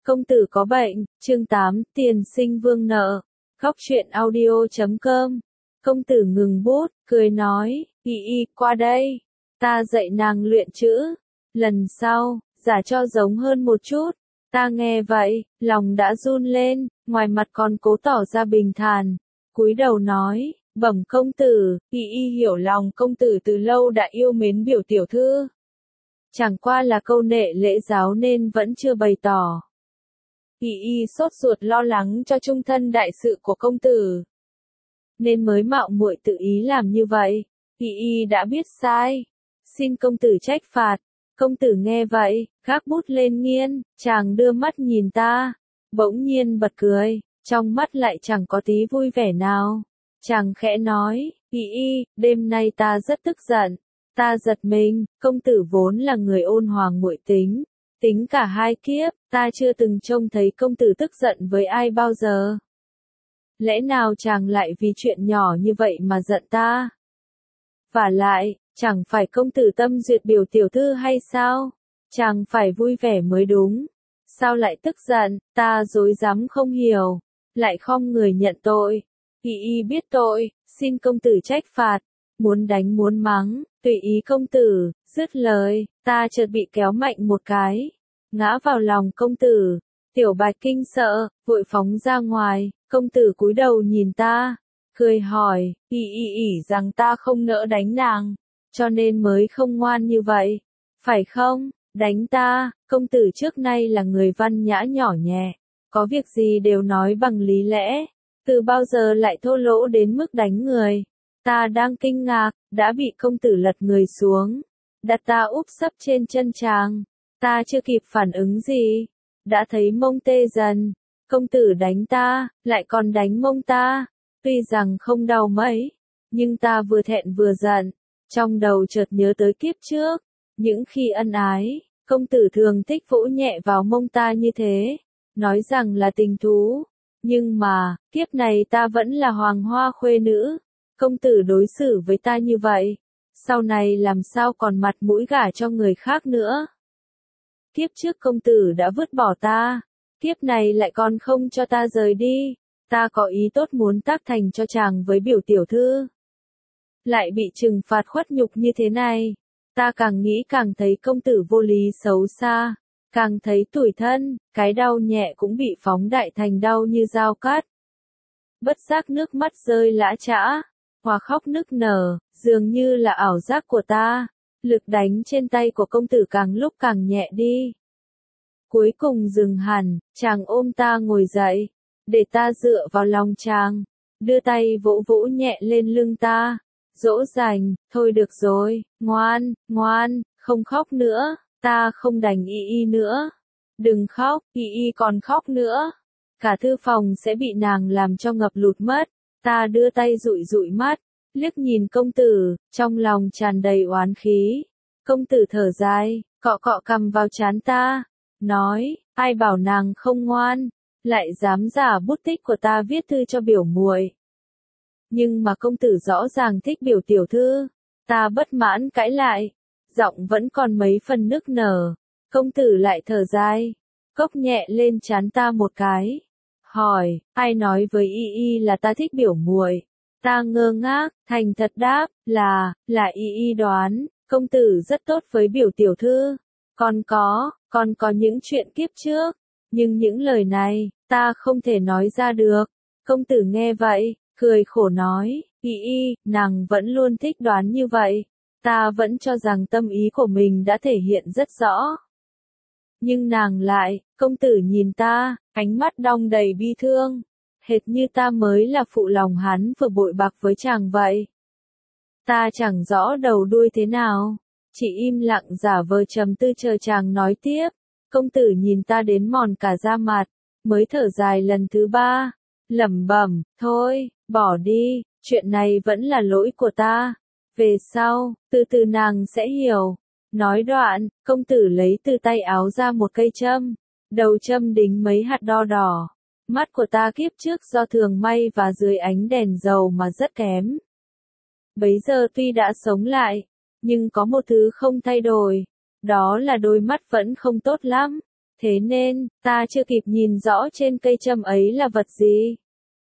Công tử có bệnh, chương 8, tiền sinh vương nợ. Góc truyện audio.com. Công tử ngừng bút, cười nói, y qua đây. Ta dạy nàng luyện chữ. Lần sau, giả cho giống hơn một chút. Ta nghe vậy, lòng đã run lên, ngoài mặt còn cố tỏ ra bình thản. Cúi đầu nói, bẩm công tử, y hiểu lòng công tử từ lâu đã yêu mến biểu tiểu thư. Chẳng qua là câu nệ lễ giáo nên vẫn chưa bày tỏ. Y sốt ruột lo lắng cho chung thân đại sự của công tử, nên mới mạo muội tự ý làm như vậy. Y đã biết sai, xin công tử trách phạt. Công tử nghe vậy, gác bút lên nghiên, chàng đưa mắt nhìn ta, bỗng nhiên bật cười, trong mắt lại chẳng có tí vui vẻ nào. Chàng khẽ nói, đêm nay ta rất tức giận. Ta giật mình, công tử vốn là người ôn hòa nguội tính, tính cả hai kiếp, ta chưa từng trông thấy công tử tức giận với ai bao giờ. Lẽ nào chàng lại vì chuyện nhỏ như vậy mà giận ta? Vả lại, chẳng phải công tử tâm duyệt biểu tiểu thư hay sao? Chàng phải vui vẻ mới đúng. Sao lại tức giận, ta dối rắm không hiểu, lại khom người nhận tội. Y biết tội, xin công tử trách phạt, muốn đánh muốn mắng, tùy ý công tử. Dứt lời, ta chợt bị kéo mạnh một cái, ngã vào lòng công tử. Tiểu Bạch kinh sợ, vội phóng ra ngoài. Công tử cúi đầu nhìn ta, cười hỏi, ỉ rằng ta không nỡ đánh nàng, cho nên mới không ngoan như vậy, phải không? Đánh ta, công tử trước nay là người văn nhã nhỏ nhẹ, có việc gì đều nói bằng lý lẽ, từ bao giờ lại thô lỗ đến mức đánh người? Ta đang kinh ngạc, đã bị công tử lật người xuống, đặt ta úp sấp trên chân chàng. Ta chưa kịp phản ứng gì, đã thấy mông tê dần. Công tử đánh ta, lại còn đánh mông ta. Tuy rằng không đau mấy, nhưng ta vừa thẹn vừa giận. Trong đầu chợt nhớ tới kiếp trước, những khi ân ái, công tử thường thích vỗ nhẹ vào mông ta như thế, nói rằng là tình thú. Nhưng mà, kiếp này ta vẫn là hoàng hoa khuê nữ. Công tử đối xử với ta như vậy, sau này làm sao còn mặt mũi gả cho người khác nữa. Kiếp trước công tử đã vứt bỏ ta, kiếp này lại còn không cho ta rời đi. Ta có ý tốt muốn tác thành cho chàng với biểu tiểu thư, lại bị trừng phạt khuất nhục như thế này. Ta càng nghĩ càng thấy công tử vô lý xấu xa, càng thấy tủi thân, cái đau nhẹ cũng bị phóng đại thành đau như dao cắt. Bất giác nước mắt rơi lã chã, hòa khóc nức nở, dường như là ảo giác của ta. Lực đánh trên tay của công tử càng lúc càng nhẹ đi. Cuối cùng dừng hẳn, chàng ôm ta ngồi dậy, để ta dựa vào lòng chàng, đưa tay vỗ vỗ nhẹ lên lưng ta, dỗ dành, thôi được rồi, ngoan, ngoan, không khóc nữa, ta không đành y nữa. Đừng khóc, y còn khóc nữa, cả thư phòng sẽ bị nàng làm cho ngập lụt mất. Ta đưa tay dụi dụi mắt, liếc nhìn công tử, trong lòng tràn đầy oán khí. Công tử thở dài, cọ cọ cằm vào trán ta, nói, ai bảo nàng không ngoan, lại dám giả bút tích của ta viết thư cho biểu muội. Nhưng mà công tử rõ ràng thích biểu tiểu thư. Ta bất mãn cãi lại, giọng vẫn còn mấy phần nức nở. Công tử lại thở dài, cốc nhẹ lên trán ta một cái, hỏi, ai nói với y là ta thích biểu muội? Ta ngơ ngác, thành thật đáp, là y đoán, công tử rất tốt với biểu tiểu thư. Còn có những chuyện kiếp trước, nhưng những lời này, ta không thể nói ra được. Công tử nghe vậy, cười khổ nói, nàng vẫn luôn thích đoán như vậy. Ta vẫn cho rằng tâm ý của mình đã thể hiện rất rõ. Nhưng nàng lại, công tử nhìn ta, ánh mắt đong đầy bi thương, hệt như ta mới là phụ lòng hắn vừa bội bạc với chàng vậy. Ta chẳng rõ đầu đuôi thế nào, chỉ im lặng giả vờ trầm tư chờ chàng nói tiếp. Công tử nhìn ta đến mòn cả da mặt, mới thở dài lần thứ ba, lẩm bẩm, thôi, bỏ đi, chuyện này vẫn là lỗi của ta. Về sau, từ từ nàng sẽ hiểu. Nói đoạn, công tử lấy từ tay áo ra một cây châm, đầu châm đính mấy hạt đo đỏ. Mắt của ta kiếp trước do thường may và dưới ánh đèn dầu mà rất kém. Bấy giờ tuy đã sống lại, nhưng có một thứ không thay đổi, đó là đôi mắt vẫn không tốt lắm. thế nên, ta chưa kịp nhìn rõ trên cây châm ấy là vật gì.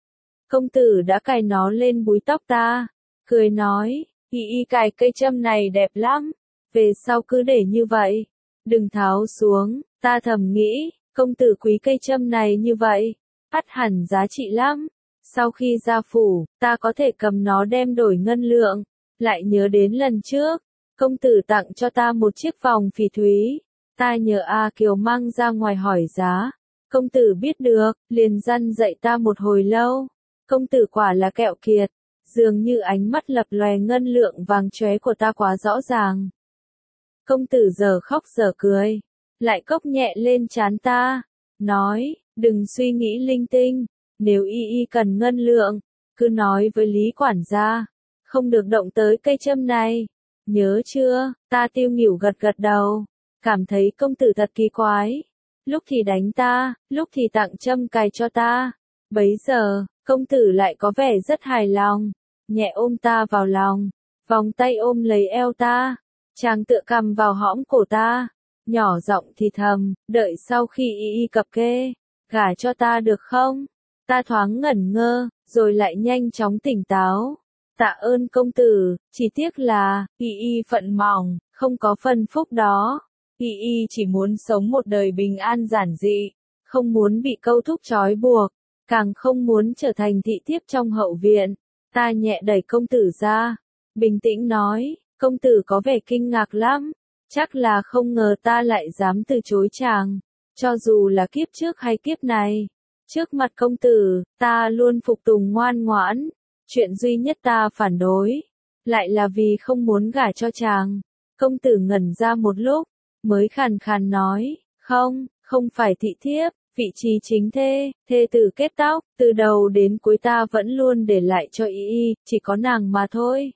Công tử đã cài nó lên búi tóc ta, cười nói, y cài cây châm này đẹp lắm, về sau cứ để như vậy, đừng tháo xuống. Ta thầm nghĩ, công tử quý cây châm này như vậy, ắt hẳn giá trị lắm. Sau khi ra phủ, ta có thể cầm nó đem đổi ngân lượng. Lại nhớ đến lần trước, công tử tặng cho ta một chiếc vòng phỉ thúy. Ta nhờ A Kiều mang ra ngoài hỏi giá. Công tử biết được, liền răn dạy ta một hồi lâu. Công tử quả là kẹo kiệt, dường như ánh mắt lập lòe ngân lượng vàng chóe của ta quá rõ ràng. Công tử giờ khóc giờ cười, lại cốc nhẹ lên trán ta, nói, đừng suy nghĩ linh tinh, nếu y cần ngân lượng, cứ nói với Lý quản gia, không được động tới cây châm này, nhớ chưa? Ta tiêu nghỉu gật gật đầu, cảm thấy công tử thật kỳ quái, lúc thì đánh ta, lúc thì tặng châm cài cho ta, bấy giờ, công tử lại có vẻ rất hài lòng, nhẹ ôm ta vào lòng, vòng tay ôm lấy eo ta, chàng tựa cằm vào hõm cổ ta, nhỏ giọng thì thầm, đợi sau khi y cập kê, gả cho ta được không? Ta thoáng ngẩn ngơ, rồi lại nhanh chóng tỉnh táo. Tạ ơn công tử, chỉ tiếc là, y phận mỏng, không có phần phúc đó. Y chỉ muốn sống một đời bình an giản dị, không muốn bị câu thúc trói buộc, càng không muốn trở thành thị thiếp trong hậu viện. Ta nhẹ đẩy công tử ra, bình tĩnh nói, công tử có vẻ kinh ngạc lắm, chắc là không ngờ ta lại dám từ chối chàng, cho dù là kiếp trước hay kiếp này. Trước mặt công tử, ta luôn phục tùng ngoan ngoãn, chuyện duy nhất ta phản đối, lại là vì không muốn gả cho chàng. Công tử ngẩn ra một lúc, mới khàn khàn nói, không phải thị thiếp, vị trí chính thê, thê tử kết tóc, từ đầu đến cuối ta vẫn luôn để lại cho y, chỉ có nàng mà thôi.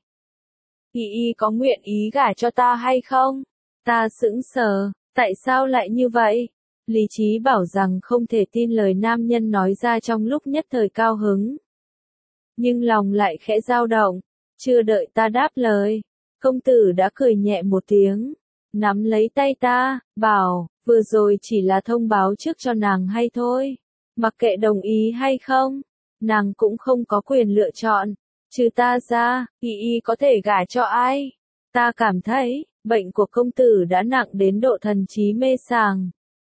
Y có nguyện ý gả cho ta hay không? Ta sững sờ, tại sao lại như vậy? Lý trí bảo rằng không thể tin lời nam nhân nói ra trong lúc nhất thời cao hứng. Nhưng lòng lại khẽ dao động, chưa đợi ta đáp lời, công tử đã cười nhẹ một tiếng, nắm lấy tay ta, bảo, vừa rồi chỉ là thông báo trước cho nàng hay thôi, mặc kệ đồng ý hay không, nàng cũng không có quyền lựa chọn, trừ ta ra, y có thể gả cho ai. Ta cảm thấy, bệnh của công tử đã nặng đến độ thần trí mê sảng.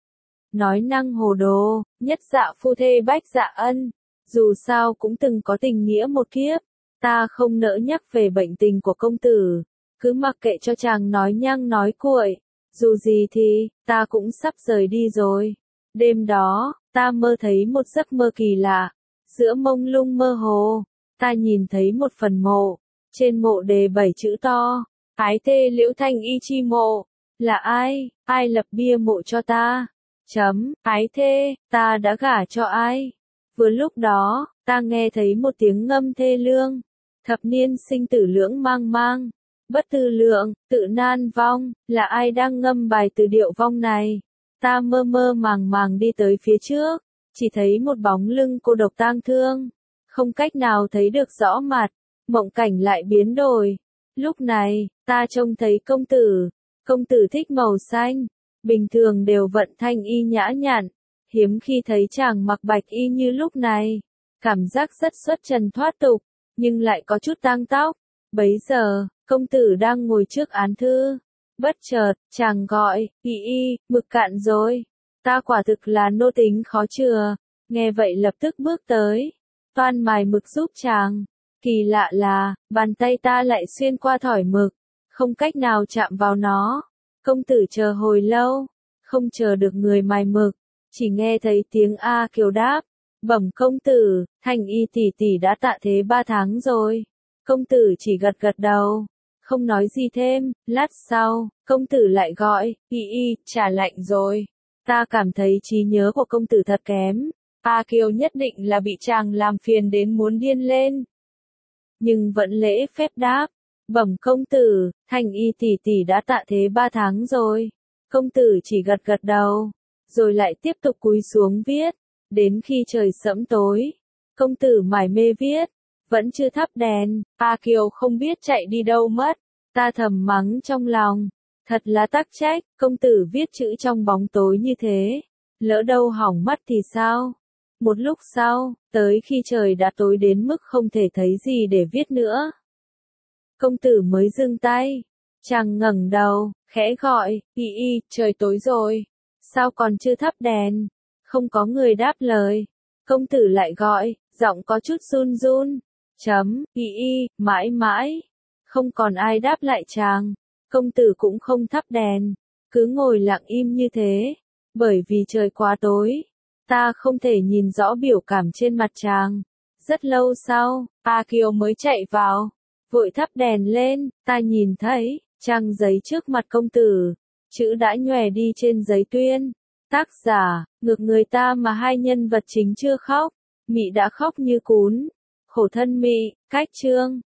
Nói năng hồ đồ, nhất dạ phu thê bách dạ ân, dù sao cũng từng có tình nghĩa một kiếp, ta không nỡ nhắc về bệnh tình của công tử, cứ mặc kệ cho chàng nói nhăng nói cuội, dù gì thì, ta cũng sắp rời đi rồi. Đêm đó, ta mơ thấy một giấc mơ kỳ lạ, giữa mông lung mơ hồ, ta nhìn thấy một phần mộ, trên mộ đề 7 chữ to, ái thê Liễu Thanh Y chi mộ, là ai lập bia mộ cho ta? Ái thê, ta đã gả cho ai? Vừa lúc đó, ta nghe thấy một tiếng ngâm thê lương. Thập niên sinh tử lưỡng mang mang. Bất tư lượng, tự nan vong, là ai đang ngâm bài từ điệu vong này? Ta mơ mơ màng màng đi tới phía trước, chỉ thấy một bóng lưng cô độc tang thương. Không cách nào thấy được rõ mặt, mộng cảnh lại biến đổi. Lúc này, ta trông thấy công tử thích màu xanh. Bình thường đều vận thanh y nhã nhặn, hiếm khi thấy chàng mặc bạch y như lúc này, cảm giác rất xuất trần thoát tục, nhưng lại có chút tang tóc. Bấy giờ, công tử đang ngồi trước án thư, bất chợt, chàng gọi, mực cạn rồi. Ta quả thực là nô tính khó chừa, nghe vậy lập tức bước tới, toan mài mực giúp chàng. Kỳ lạ là, bàn tay ta lại xuyên qua thỏi mực, không cách nào chạm vào nó. Công tử chờ hồi lâu, không chờ được người mài mực, chỉ nghe thấy tiếng A Kiều đáp, bẩm công tử, Thanh Y tỷ tỷ đã tạ thế 3 tháng rồi. Công tử chỉ gật gật đầu, không nói gì thêm. Lát sau, công tử lại gọi, trả lạnh rồi. Ta cảm thấy trí nhớ của công tử thật kém, A Kiều nhất định là bị chàng làm phiền đến muốn điên lên. Nhưng vẫn lễ phép đáp, bẩm công tử, Thanh Y tỷ tỷ đã tạ thế 3 tháng rồi. Công tử chỉ gật gật đầu, rồi lại tiếp tục cúi xuống viết, đến khi trời sẫm tối. Công tử mải mê viết, vẫn chưa thắp đèn, A Kiều không biết chạy đi đâu mất. Ta thầm mắng trong lòng, thật là tắc trách, công tử viết chữ trong bóng tối như thế, Lỡ đâu hỏng mắt thì sao? Một lúc sau, tới khi trời đã tối đến mức không thể thấy gì để viết nữa. Công tử mới dừng tay. Chàng ngẩng đầu, khẽ gọi, y, trời tối rồi. Sao còn chưa thắp đèn? Không có người đáp lời. Công tử lại gọi, giọng có chút run run. Y, mãi mãi. Không còn ai đáp lại chàng. Công tử cũng không thắp đèn. Cứ ngồi lặng im như thế. Bởi vì trời quá tối. Ta không thể nhìn rõ biểu cảm trên mặt chàng. Rất lâu sau, A Kiều mới chạy vào. Vội thắp đèn lên, ta nhìn thấy, trang giấy trước mặt công tử. Chữ đã nhòe đi trên giấy tuyên. Tác giả, ngược người ta mà hai nhân vật chính chưa khóc. Mị đã khóc như cún. Khổ thân mị, cách chương.